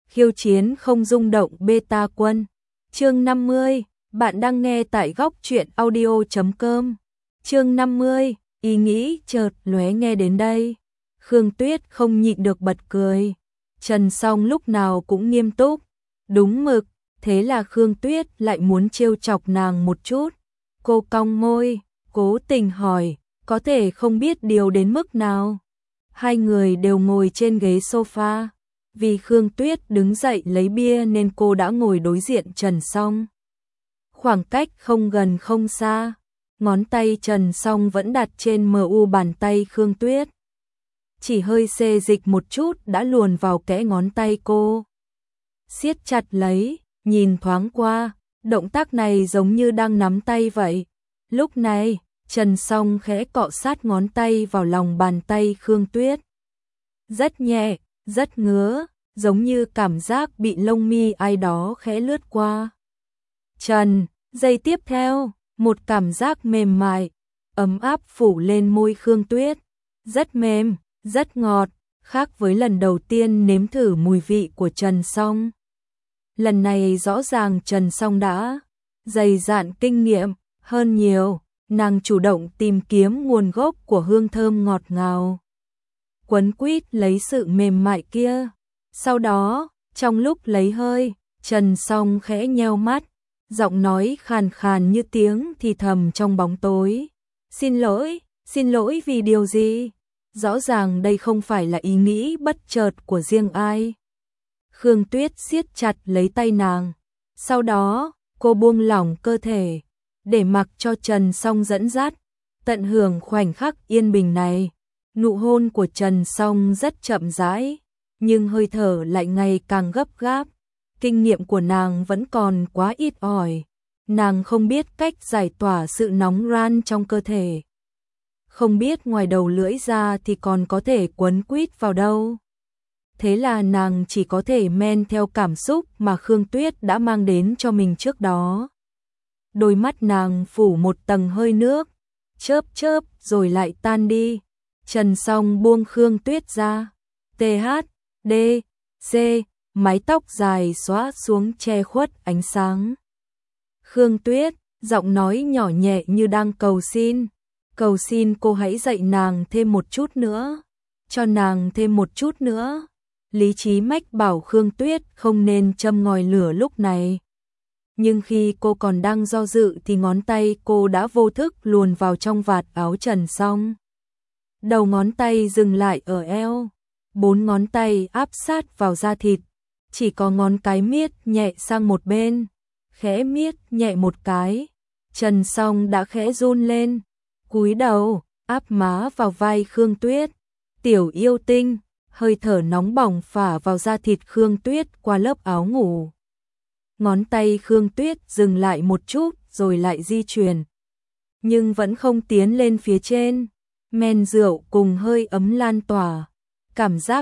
khiêu chiến không rung động beta quân. Chương 50, bạn đang nghe tại góc truyện audio.com. Chương 50, ý nghĩ chợt lóe nghe đến đây. Khương Tuyết không nhịn được bật cười. Trần Song lúc nào cũng nghiêm túc, đúng mực, thế là Khương Tuyết lại muốn trêu chọc nàng một chút. Cô cong môi, cố tình hỏi, có thể không biết điều đến mức nào. Hai người đều ngồi trên ghế sofa. Vì Khương Tuyết đứng dậy lấy bia nên cô đã ngồi đối diện Trần Song. Khoảng cách không gần không xa, ngón tay Trần Song vẫn đặt trên mu bàn tay Khương Tuyết. Chỉ hơi xê dịch một chút đã luồn vào kẽ ngón tay cô. Siết chặt lấy, nhìn thoáng qua, động tác này giống như đang nắm tay vậy. Lúc này, Trần Song khẽ cọ sát ngón tay vào lòng bàn tay Khương Tuyết. Rất nhẹ, rất ngứa, giống như cảm giác bị lông mi ai đó khẽ lướt qua. Giây tiếp theo, một cảm giác mềm mại, ấm áp phủ lên môi Khương Tuyết. Rất mềm, rất ngọt, khác với lần đầu tiên nếm thử mùi vị của Trần Song. Lần này rõ ràng Trần Song đã dày dạn kinh nghiệm hơn nhiều, nàng chủ động tìm kiếm nguồn gốc của hương thơm ngọt ngào. Quấn quýt lấy sự mềm mại kia. Sau đó, trong lúc lấy hơi, Trần Song khẽ nheo mắt, giọng nói khàn khàn như tiếng thì thầm trong bóng tối. Xin lỗi vì điều gì? Rõ ràng đây không phải là ý nghĩ bất chợt của riêng ai. Khương Tuyết siết chặt lấy tay nàng. Sau đó, cô buông lỏng cơ thể, để mặc cho Trần Song dẫn dắt, tận hưởng khoảnh khắc yên bình này. Nụ hôn của Trần Song rất chậm rãi, nhưng hơi thở lại ngày càng gấp gáp. Kinh nghiệm của nàng vẫn còn quá ít ỏi. Nàng không biết cách giải tỏa sự nóng ran trong cơ thể. Không biết ngoài đầu lưỡi ra thì còn có thể quấn quýt vào đâu. Thế là nàng chỉ có thể men theo cảm xúc mà Khương Tuyết đã mang đến cho mình trước đó. Đôi mắt nàng phủ một tầng hơi nước, chớp chớp rồi lại tan đi. Trần Song buông Khương Tuyết ra. THD, C, mái tóc dài xõa xuống che khuất ánh sáng. Khương Tuyết, giọng nói nhỏ nhẹ như đang cầu xin. Cầu xin cô hãy dạy nàng thêm một chút nữa. Cho nàng thêm một chút nữa. Lý trí mách bảo Khương Tuyết không nên châm ngòi lửa lúc này. Nhưng khi cô còn đang do dự thì ngón tay cô đã vô thức luồn vào trong vạt áo Trần Song. Đầu ngón tay dừng lại ở eo. 4 ngón tay áp sát vào da thịt. Chỉ có ngón cái miết nhẹ sang một bên. Khẽ miết nhẹ một cái. Trần Song đã khẽ run lên. Cúi đầu, áp má vào vai Khương Tuyết. Tiểu yêu tinh, hơi thở nóng bỏng phả vào da thịt Khương Tuyết qua lớp áo ngủ. Ngón tay Khương Tuyết dừng lại một chút rồi lại di chuyển. Nhưng vẫn không tiến lên phía trên. Men rượu cùng hơi ấm lan tỏa. Cảm giác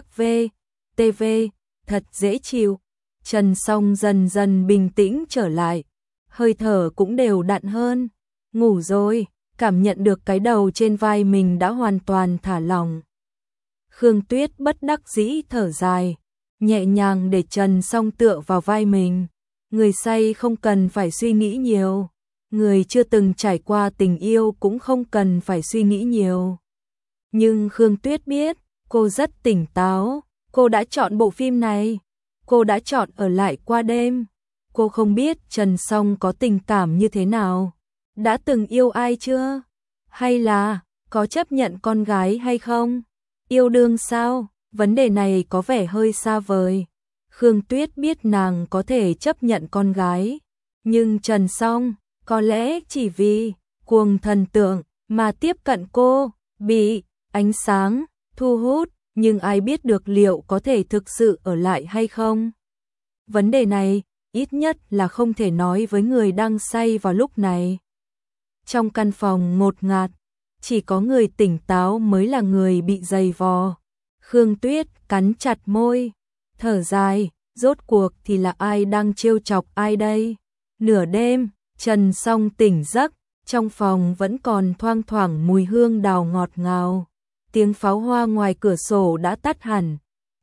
TV thật dễ chịu. Trần Song dần dần bình tĩnh trở lại. Hơi thở cũng đều đặn hơn. Ngủ rồi, cảm nhận được cái đầu trên vai mình đã hoàn toàn thả lỏng. Khương Tuyết bất đắc dĩ thở dài, nhẹ nhàng để Trần Song tựa vào vai mình. Người say không cần phải suy nghĩ nhiều. Người chưa từng trải qua tình yêu cũng không cần phải suy nghĩ nhiều. Nhưng Khương Tuyết biết, cô rất tỉnh táo. Cô đã chọn bộ phim này. Cô đã chọn ở lại qua đêm. Cô không biết Trần Song có tình cảm như thế nào. Đã từng yêu ai chưa? Hay là có chấp nhận con gái hay không? Yêu đương sao? Vấn đề này có vẻ hơi xa vời. Khương Tuyết biết nàng có thể chấp nhận con gái. Nhưng Trần Song có lẽ chỉ vì cuồng thần tượng mà tiếp cận cô, bị ánh sáng thu hút, nhưng ai biết được liệu có thể thực sự ở lại hay không. Vấn đề này ít nhất là không thể nói với người đang say vào lúc này. Trong căn phòng ngột ngạt, chỉ có người tỉnh táo mới là người bị dày vò. Khương Tuyết cắn chặt môi, thở dài, rốt cuộc thì là ai đang trêu chọc ai đây? Nửa đêm, Trần Song tỉnh giấc, trong phòng vẫn còn thoang thoảng mùi hương đào ngọt ngào. Tiếng pháo hoa ngoài cửa sổ đã tắt hẳn.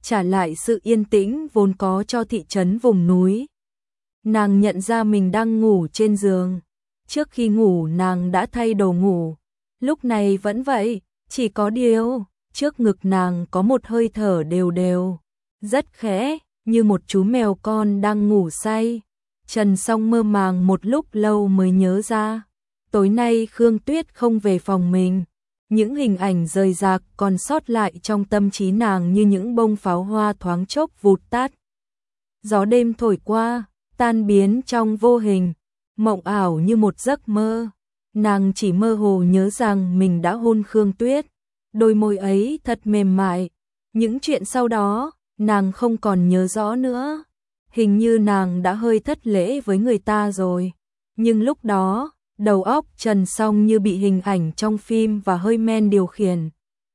trả lại sự yên tĩnh vốn có cho thị trấn vùng núi. Nàng nhận ra mình đang ngủ trên giường. Trước khi ngủ nàng đã thay đồ ngủ, lúc này vẫn vậy, chỉ có điều, trước ngực nàng có một hơi thở đều đều, rất khẽ, như một chú mèo con đang ngủ say. Trần Song mơ màng một lúc lâu mới nhớ ra, tối nay Khương Tuyết không về phòng mình. Những hình ảnh rời rạc còn sót lại trong tâm trí nàng như những bông pháo hoa thoáng chốc vụt tắt. Gió đêm thổi qua, tan biến trong vô hình, mộng ảo như một giấc mơ. Nàng chỉ mơ hồ nhớ rằng mình đã hôn Khương Tuyết, đôi môi ấy thật mềm mại. Những chuyện sau đó, nàng không còn nhớ rõ nữa. Hình như nàng đã hơi thất lễ với người ta rồi. Nhưng lúc đó, đầu óc Trần Song như bị hình ảnh trong phim và hơi men điều khiển.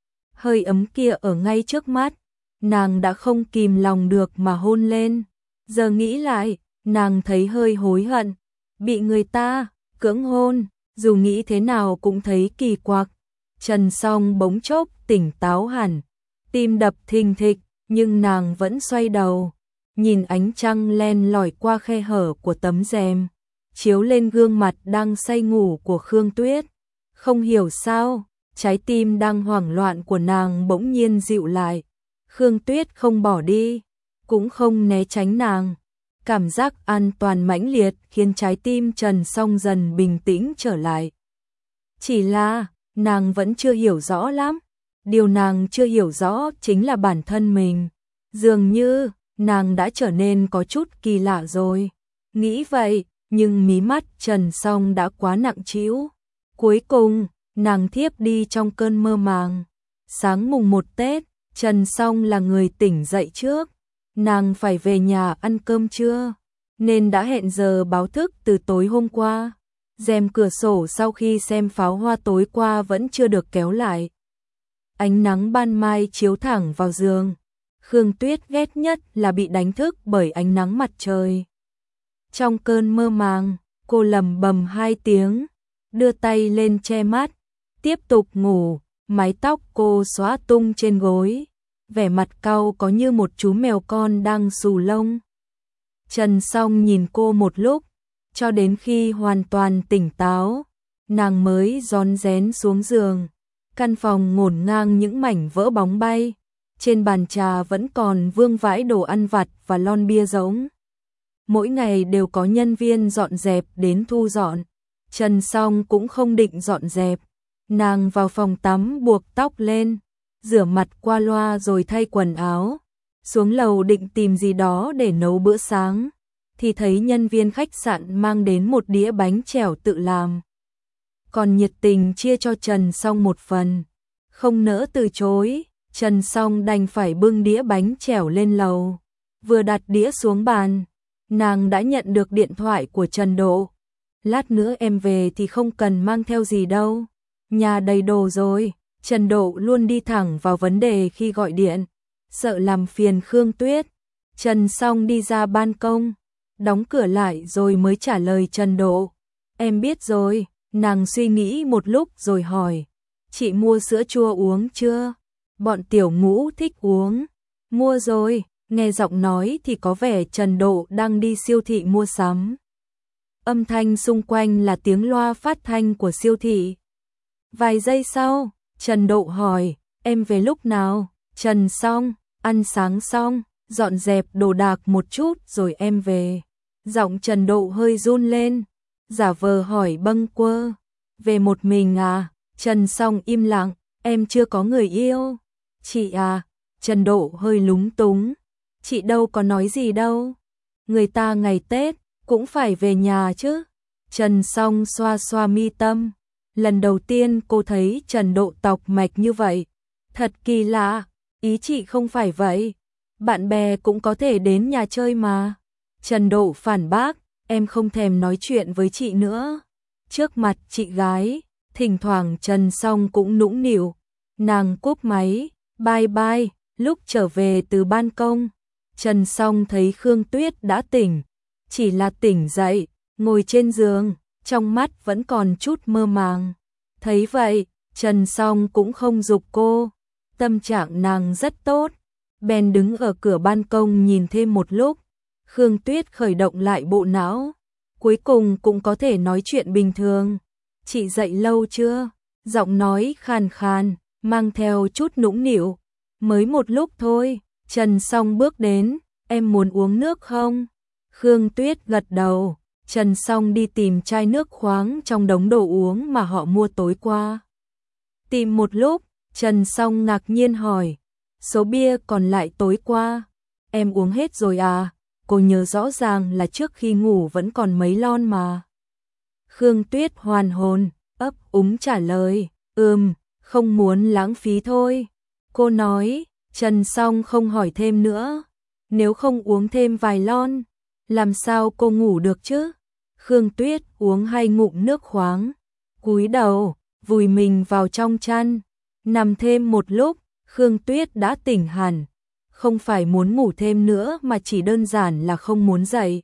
Hơi ấm kia ở ngay trước mắt, nàng đã không kìm lòng được mà hôn lên. Giờ nghĩ lại, nàng thấy hơi hối hận, bị người ta cưỡng hôn, dù nghĩ thế nào cũng thấy kỳ quặc. Trần Song bỗng chốc tỉnh táo hẳn, tim đập thình thịch, nhưng nàng vẫn xoay đầu, nhìn ánh trăng len lỏi qua khe hở của tấm rèm, chiếu lên gương mặt đang say ngủ của Khương Tuyết. Không hiểu sao, trái tim đang hoảng loạn của nàng bỗng nhiên dịu lại. Khương Tuyết không bỏ đi, cũng không né tránh nàng. Cảm giác an toàn mãnh liệt khiến trái tim Trần Song dần bình tĩnh trở lại. Chỉ là, nàng vẫn chưa hiểu rõ lắm. Điều nàng chưa hiểu rõ chính là bản thân mình. Dường như, nàng đã trở nên có chút kỳ lạ rồi. Nghĩ vậy, nhưng mí mắt Trần Song đã quá nặng trĩu. Cuối cùng, nàng thiếp đi trong cơn mơ màng. Sáng mùng 1 Tết, Trần Song là người tỉnh dậy trước. Nàng phải về nhà ăn cơm trưa, nên đã hẹn giờ báo thức từ tối hôm qua. Rèm cửa sổ sau khi xem pháo hoa tối qua vẫn chưa được kéo lại. Ánh nắng ban mai chiếu thẳng vào giường. Khương Tuyết ghét nhất là bị đánh thức bởi ánh nắng mặt trời. Trong cơn mơ màng, cô lẩm bẩm 2 tiếng, đưa tay lên che mắt, tiếp tục ngủ. Mái tóc cô xõa tung trên gối, vẻ mặt cau có như một chú mèo con đang xù lông. Trần Song nhìn cô một lúc, cho đến khi hoàn toàn tỉnh táo, nàng mới rón rén xuống giường. Căn phòng ngổn ngang những mảnh vỡ bóng bay, trên bàn trà vẫn còn vương vãi đồ ăn vặt và lon bia rỗng. Mỗi ngày đều có nhân viên dọn dẹp đến thu dọn. Trần Song cũng không định dọn dẹp. Nàng vào phòng tắm buộc tóc lên, rửa mặt qua loa rồi thay quần áo. Xuống lầu định tìm gì đó để nấu bữa sáng, thì thấy nhân viên khách sạn mang đến một đĩa bánh chèo tự làm. Còn nhiệt tình chia cho Trần Song một phần. Không nỡ từ chối, Trần Song đành phải bưng đĩa bánh chèo lên lầu. Vừa đặt đĩa xuống bàn, nàng đã nhận được điện thoại của Trần Độ. Lát nữa em về thì không cần mang theo gì đâu. Nhà đầy đồ rồi. Trần Độ luôn đi thẳng vào vấn đề khi gọi điện, sợ làm phiền Khương Tuyết. Trần Song đi ra ban công, đóng cửa lại rồi mới trả lời Trần Độ. Em biết rồi. Nàng suy nghĩ một lúc rồi hỏi, chị mua sữa chua uống chưa? Bọn tiểu ngũ thích uống. Mua rồi. Nghe giọng nói thì có vẻ Trần Độ đang đi siêu thị mua sắm. Âm thanh xung quanh là tiếng loa phát thanh của siêu thị. Vài giây sau, Trần Độ hỏi, em về lúc nào? Trần Song, ăn sáng xong, dọn dẹp đồ đạc một chút rồi em về. Giọng Trần Độ hơi run lên, giả vờ hỏi bâng quơ. Về một mình à? Trần Song im lặng, em chưa có người yêu. Chị à? Trần Độ hơi lúng túng. Chị đâu có nói gì đâu. Người ta ngày Tết cũng phải về nhà chứ. Trần Song xoa xoa mi tâm. Lần đầu tiên cô thấy Trần Độ tọc mạch như vậy. Thật kỳ lạ, ý chị không phải vậy. Bạn bè cũng có thể đến nhà chơi mà. Trần Độ phản bác, em không thèm nói chuyện với chị nữa. Trước mặt chị gái, thỉnh thoảng Trần Song cũng nũng nịu. Nàng cúp máy, bye bye. Lúc trở về từ ban công, Trần Song thấy Khương Tuyết đã tỉnh. Chỉ là tỉnh dậy, ngồi trên giường, trong mắt vẫn còn chút mơ màng. Thấy vậy, Trần Song cũng không giục cô. Tâm trạng nàng rất tốt. bèn đứng ở cửa ban công nhìn thêm một lúc. Khương Tuyết khởi động lại bộ não, cuối cùng cũng có thể nói chuyện bình thường. Chị dậy lâu chưa? Giọng nói khàn khàn, mang theo chút nũng nịu. Mới một lúc thôi. Trần Song bước đến, em muốn uống nước không? Khương Tuyết gật đầu. Trần Song đi tìm chai nước khoáng trong đống đồ uống mà họ mua tối qua. Tìm một lúc, Trần Song ngạc nhiên hỏi, số bia còn lại tối qua, em uống hết rồi à? Cô nhớ rõ ràng là trước khi ngủ vẫn còn mấy lon mà. Khương Tuyết hoàn hồn, ấp úng trả lời, không muốn lãng phí thôi. Cô nói. Trần Song không hỏi thêm nữa. Nếu không uống thêm vài lon, làm sao cô ngủ được chứ? Khương Tuyết uống 2 ngụm nước khoáng, cúi đầu, vùi mình vào trong chăn. Nằm thêm một lúc, Khương Tuyết đã tỉnh hẳn. Không phải muốn ngủ thêm nữa mà chỉ đơn giản là không muốn dậy.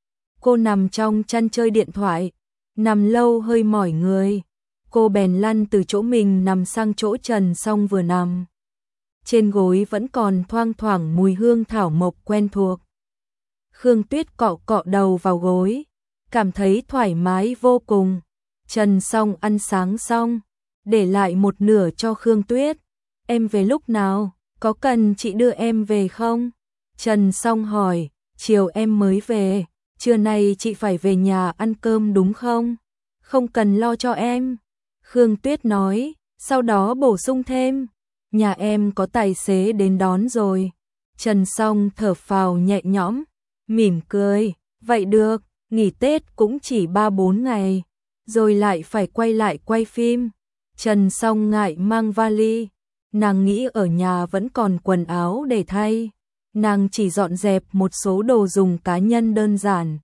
Cô nằm trong chăn chơi điện thoại, nằm lâu hơi mỏi người. Cô bèn lăn từ chỗ mình nằm sang chỗ Trần Song vừa nằm. Trên gối vẫn còn thoang thoảng mùi hương thảo mộc quen thuộc. Khương Tuyết cọ cọ đầu vào gối, cảm thấy thoải mái vô cùng. Trần Song ăn sáng xong, để lại một nửa cho Khương Tuyết. Em về lúc nào? Có cần chị đưa em về không? Trần Song hỏi, chiều em mới về, trưa nay chị phải về nhà ăn cơm đúng không? Không cần lo cho em. Khương Tuyết nói, sau đó bổ sung thêm, nhà em có tài xế đến đón rồi. Trần Song thở phào nhẹ nhõm, mỉm cười, vậy được, nghỉ Tết cũng chỉ 3-4 ngày, rồi lại phải quay lại quay phim. Trần Song ngại mang vali, nàng nghĩ ở nhà vẫn còn quần áo để thay, nàng chỉ dọn dẹp một số đồ dùng cá nhân đơn giản.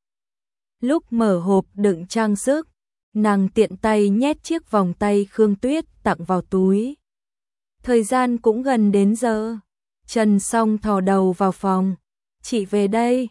Lúc mở hộp đựng trang sức, nàng tiện tay nhét chiếc vòng tay Khương Tuyết tặng vào túi. Thời gian cũng gần đến giờ. Trần Song thò đầu vào phòng. Chị về đây.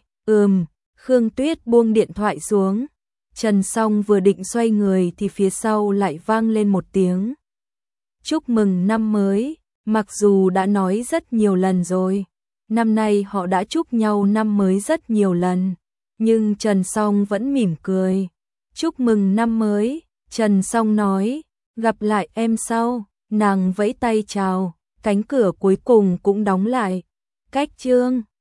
Khương Tuyết buông điện thoại xuống. Trần Song vừa định xoay người thì phía sau lại vang lên một tiếng. Chúc mừng năm mới. Mặc dù đã nói rất nhiều lần rồi, năm nay họ đã chúc nhau năm mới rất nhiều lần, nhưng Trần Song vẫn mỉm cười. Chúc mừng năm mới. Trần Song nói, gặp lại em sau. Nàng vẫy tay chào, cánh cửa cuối cùng cũng đóng lại. Cách chương